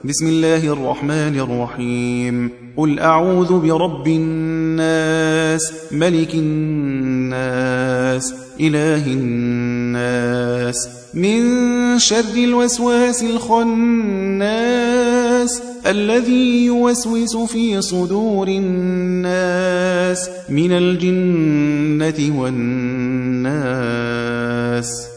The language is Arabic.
بسم الله الرحمن الرحيم. قل أعوذ برب الناس ملك الناس إله الناس من شر الوسواس الخناس الذي يوسوس في صدور الناس من الجنة والناس.